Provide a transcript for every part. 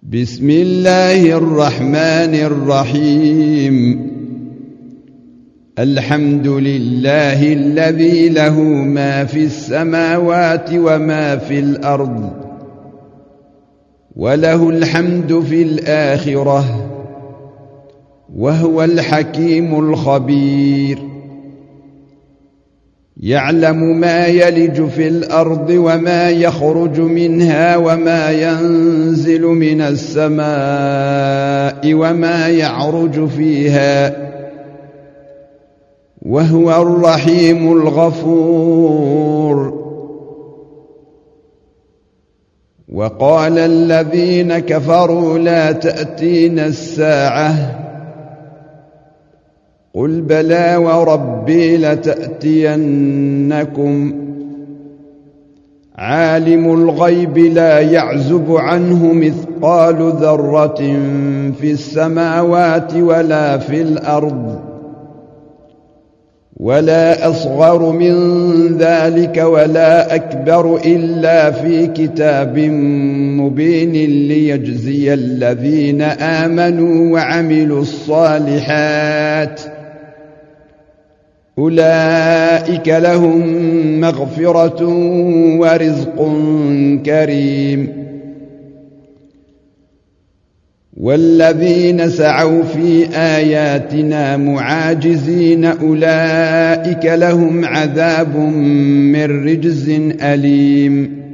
بسم الله الرحمن الرحيم. الحمد لله الذي له ما في السماوات وما في الأرض، وله الحمد في الآخرة، وهو الحكيم الخبير. يعلم ما يلج في الأرض وما يخرج منها وما ينزل من السماء وما يعرج فيها، وهو الرحيم الغفور. وقال الذين كفروا لا تأتينا الساعة، قل بلى وربي لتأتينكم، عالم الغيب لا يعزب عنه مثقال ذرة في السماوات ولا في الأرض، ولا أصغر من ذلك ولا أكبر إلا في كتاب مبين، ليجزي الذين آمنوا وعملوا الصالحات، أولئك لهم مغفرة ورزق كريم. والذين سعوا في آياتنا معاجزين أولئك لهم عذاب من رجز أليم.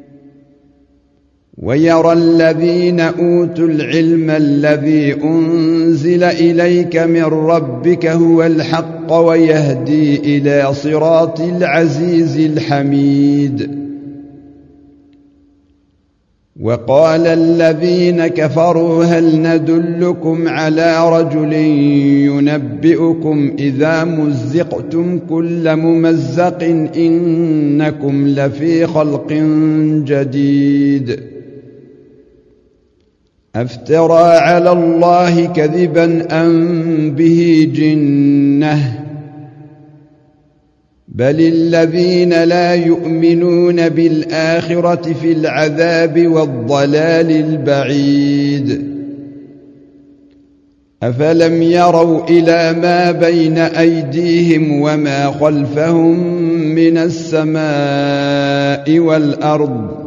ويرى الذين أوتوا العلم الذي أنزل إليك من ربك هو الحق ويهدي إلى صراط العزيز الحميد. وقال الذين كفروا هل ندلكم على رجل ينبئكم إذا مزقتم كل ممزق إنكم لفي خلق جديد. أفترى على الله كذبا أم به جنة، بل الذين لا يؤمنون بالآخرة في العذاب والضلال البعيد. أفلم يروا إلى ما بين أيديهم وما خلفهم من السماء والأرض،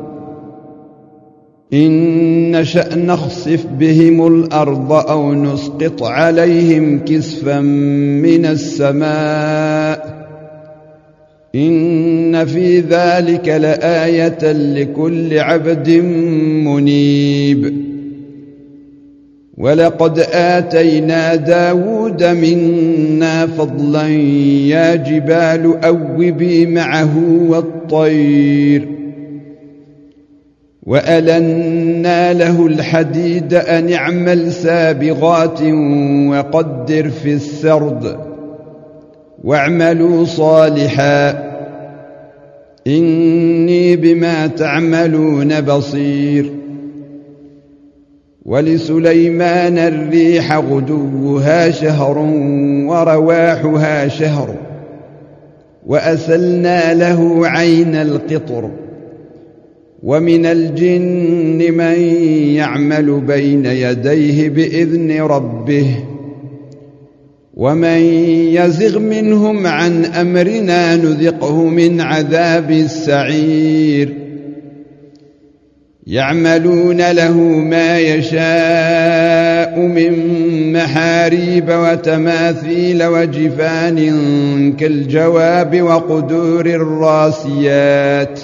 إن نشأ نخسف بهم الأرض أو نسقط عليهم كسفا من السماء، إن في ذلك لآية لكل عبد منيب. ولقد آتينا داود منا فضلا يا جبال أوبي معه والطير، وألنا له الحديد أن اعمل سابغات وقدر في السرد، واعملوا صالحا إني بما تعملون بصير. ولسليمان الريح غدوها شهر ورواحها شهر، وأسلنا له عين القطر. ومن الجن من يعمل بين يديه بإذن ربه، ومن يزغ منهم عن أمرنا نذقه من عذاب السعير. يعملون له ما يشاء من محاريب وتماثيل وجفان كالجواب وقدور الراسيات.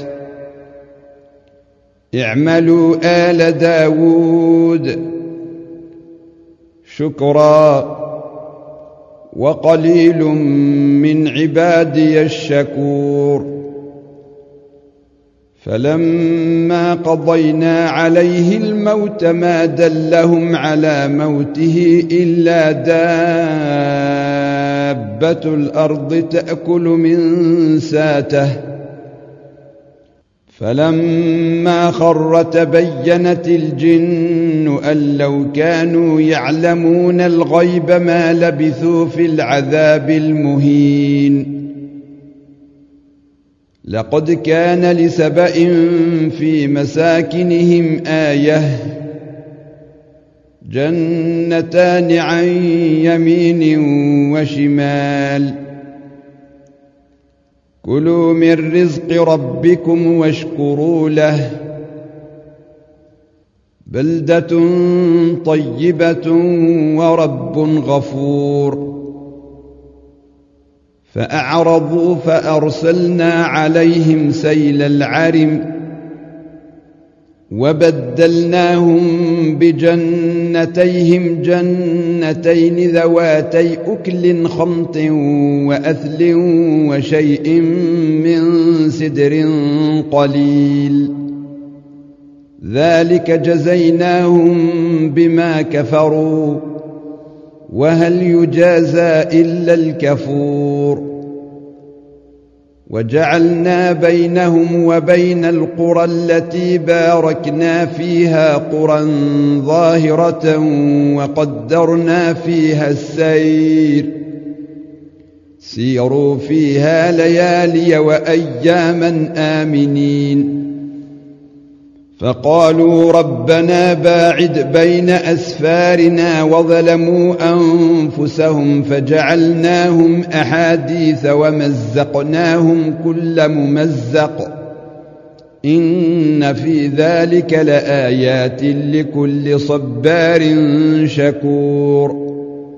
اعملوا آل داود شكرا، وقليل من عبادي الشكور. فلما قضينا عليه الموت ما دلهم على موته إلا دابة الأرض تأكل من ساته، فلما خر تبينت الجن أن لو كانوا يعلمون الغيب ما لبثوا في العذاب المهين. لقد كان لسبأ في مساكنهم آية جنتان عن يمين وشمال كلوا من رزق ربكم واشكروا له بلدة طيبة ورب غفور فأعرضوا فأرسلنا عليهم سيل العرم وبدلناهم بجنتيهم جنتين ذواتي أكل خمط وأثل وشيء من سدر قليل ذلك جزيناهم بما كفروا وهل يجازى إلا الكفور وجعلنا بينهم وبين القرى التي باركنا فيها قرى ظاهرة وقدرنا فيها السير سيروا فيها ليالي وأياما آمنين فقالوا ربنا باعد بين أسفارنا وظلموا أنفسهم فجعلناهم أحاديث ومزقناهم كل ممزق إن في ذلك لآيات لكل صبار شكور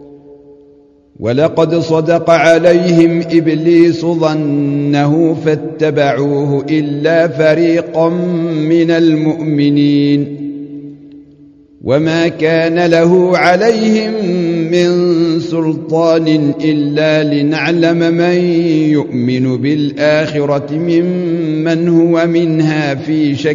ولقد صدق عليهم إبليس ظنه فاتبعوه إلا فريقا من المؤمنين وما كان له عليهم من سلطان إلا لنعلم من يؤمن بالآخرة ممن هو منها في شك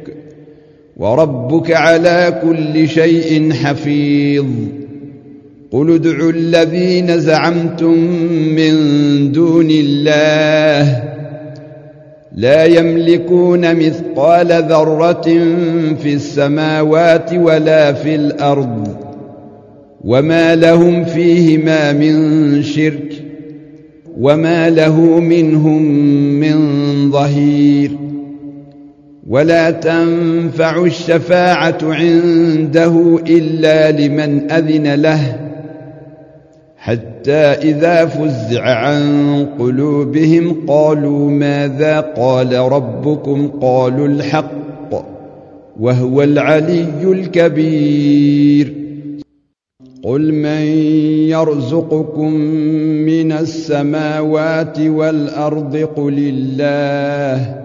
وربك على كل شيء حفيظ قل ادعوا الذين زعمتم من دون الله لا يملكون مثقال ذرة في السماوات ولا في الأرض وما لهم فيهما من شرك وما له منهم من ظهير ولا تنفع الشفاعة عنده إلا لمن أذن له حتى إذا فزع عن قلوبهم قالوا ماذا قال ربكم قالوا الحق وهو العلي الكبير قل من يرزقكم من السماوات والأرض قل الله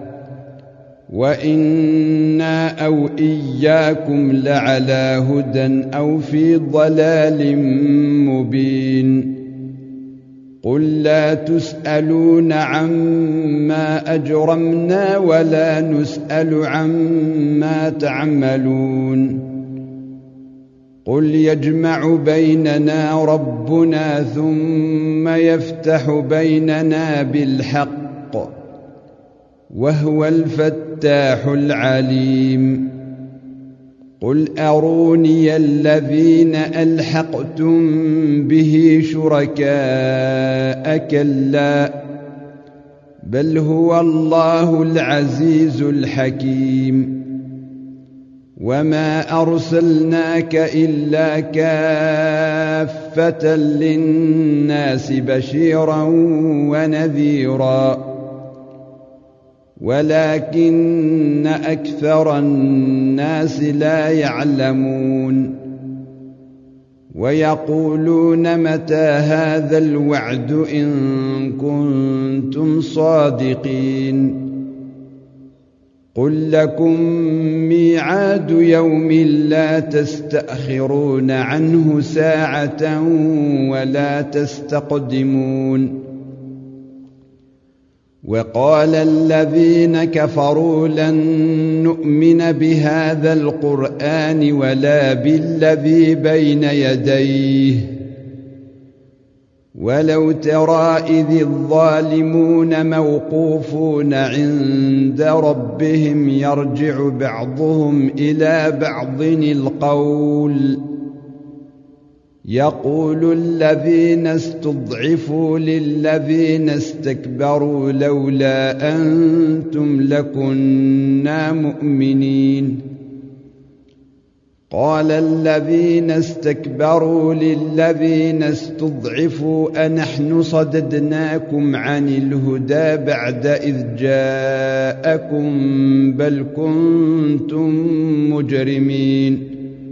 وإنا أو إياكم لعلى هدى أو في ضلال مبين قل لا تسألون عما أجرمنا ولا نسأل عما تعملون قل يجمع بيننا ربنا ثم يفتح بيننا بالحق وهو الفتاح العليم قل أروني الذين ألحقتم به شركاء كلا بل هو الله العزيز الحكيم وما أرسلناك إلا كافة للناس بشيرا ونذيرا ولكن أكثر الناس لا يعلمون ويقولون متى هذا الوعد إن كنتم صادقين قل لكم ميعاد يوم لا تستأخرون عنه ساعة ولا تستقدمون وقال الذين كفروا لن نؤمن بهذا القرآن ولا بالذي بين يديه ولو ترى إذ الظالمون موقوفون عند ربهم يرجع بعضهم إلى بعض القول يقول الذين استضعفوا للذين استكبروا لولا أنتم لكنا مؤمنين قال الذين استكبروا للذين استضعفوا أنحن صددناكم عن الهدى بعد إذ جاءكم بل كنتم مجرمين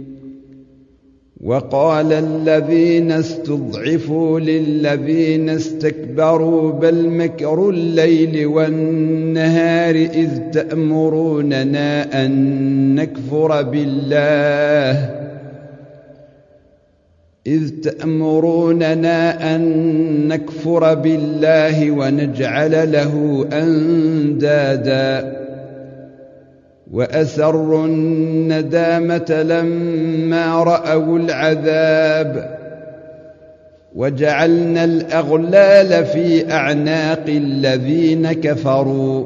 وقال الذين استضعفوا للذين استكبروا بل مكر الليل والنهار إذ تأمروننا أن نكفر بالله ونجعل له أندادا وأسروا الندامة لما رأوا العذاب وجعلنا الأغلال في أعناق الذين كفروا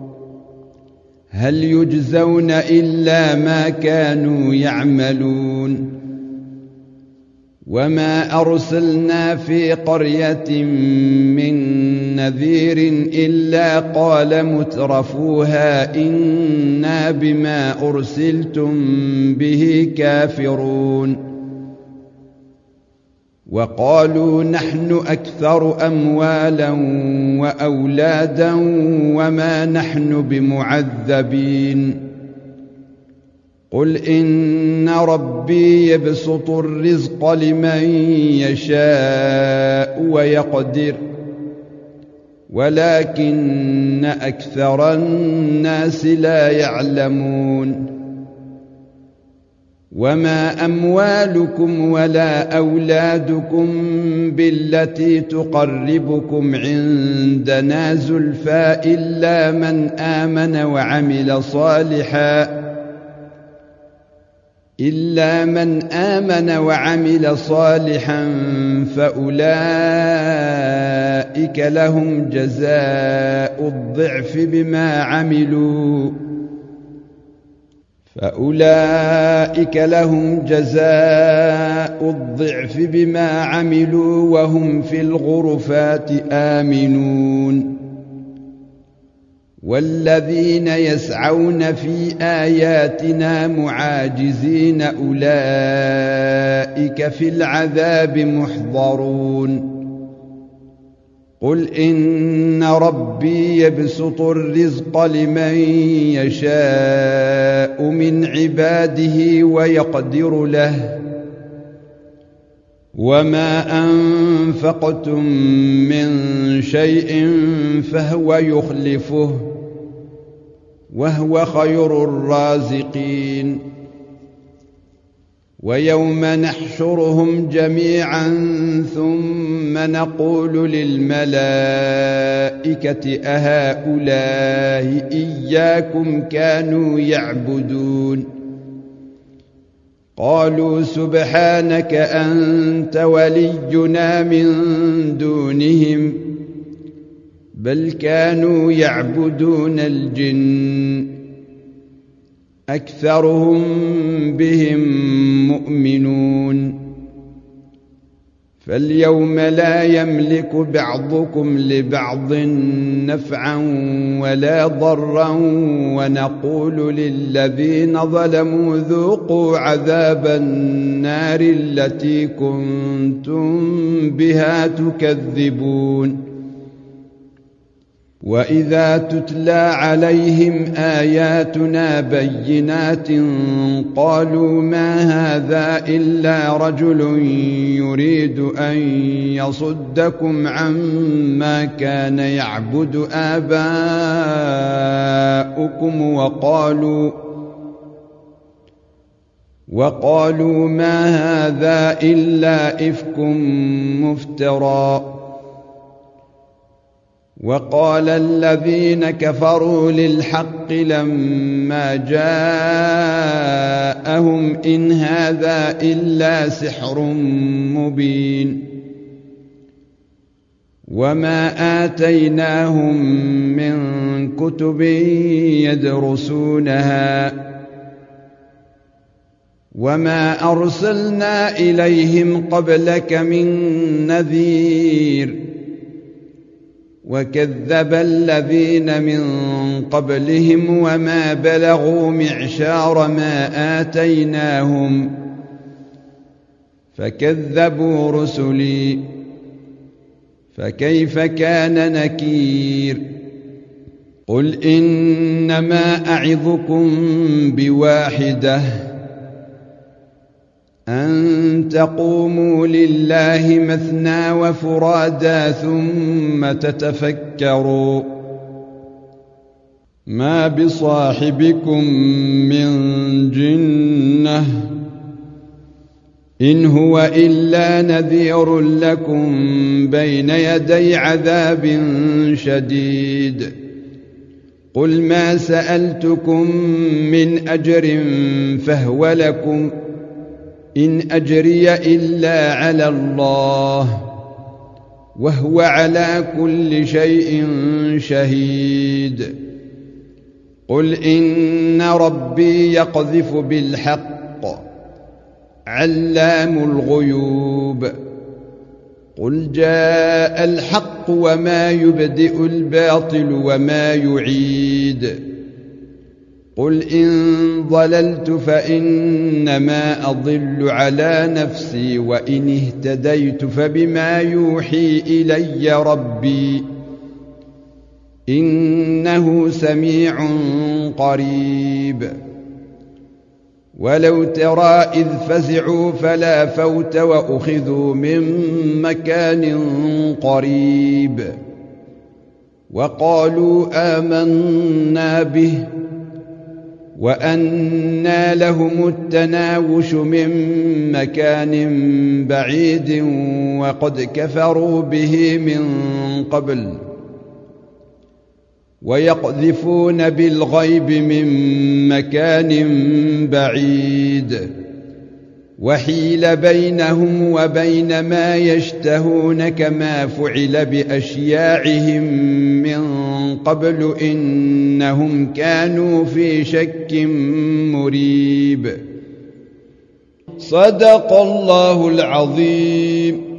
هل يجزون إلا ما كانوا يعملون وما أرسلنا في قرية من نذير إلا قال مترفوها إنا بما أرسلتم به كافرون وقالوا نحن أكثر أموالا وأولادا وما نحن بمعذبين قل إن ربي يبسط الرزق لمن يشاء ويقدر ولكن أكثر الناس لا يعلمون وما أموالكم ولا أولادكم بالتي تقربكم عندنا زلفى إلا من آمن وعمل صالحا فأولئك لهم جزاء الضعف بما عملوا وهم في الغرفات آمنون والذين يسعون في آياتنا معاجزين أولئك في العذاب محضرون قل إن ربي يبسط الرزق لمن يشاء من عباده ويقدر له وما أنفقتم من شيء فهو يخلفه وهو خير الرازقين ويوم نحشرهم جميعا ثم نقول للملائكة أهؤلاء إياكم كانوا يعبدون قالوا سبحانك أنت ولينا من دونهم بل كانوا يعبدون الجن أكثرهم بهم مؤمنون فاليوم لا يملك بعضكم لبعض نفعا ولا ضرا ونقول للذين ظلموا ذوقوا عذاب النار التي كنتم بها تكذبون وإذا تتلى عليهم آياتنا بينات قالوا ما هذا إلا رجل يريد أن يصدكم عما كان يعبد آباؤكم وقالوا ما هذا إلا إفك مفترى وقال الذين كفروا للحق لما جاءهم إن هذا إلا سحر مبين وما آتيناهم من كتب يدرسونها وما أرسلنا إليهم قبلك من نذير وكذب الذين من قبلهم وما بلغوا معشار ما آتيناهم فكذبوا رسلي فكيف كان نكير قل إنما أعظكم بواحدة أن تقوموا لله مثنى وفرادى ثم تتفكروا ما بصاحبكم من جنة إن هو إلا نذير لكم بين يدي عذاب شديد قل ما سألتكم من أجر فهو لكم إن أجري إلا على الله وهو على كل شيء شهيد قل إن ربي يقذف بالحق علام الغيوب قل جاء الحق وما يبدئ الباطل وما يعيد قل إن ضللت فإنما أضل على نفسي وإن اهتديت فبما يوحي إلي ربي إنه سميع قريب ولو ترى إذ فزعوا فلا فوت وأخذوا من مكان قريب وقالوا آمنا به وأنى لهم التناوش من مكان بعيد وقد كفروا به من قبل ويقذفون بالغيب من مكان بعيد وحيل بينهم وبين ما يشتهون كما فعل بأشياعهم من قبل إنهم كانوا في شك مريب صدق الله العظيم.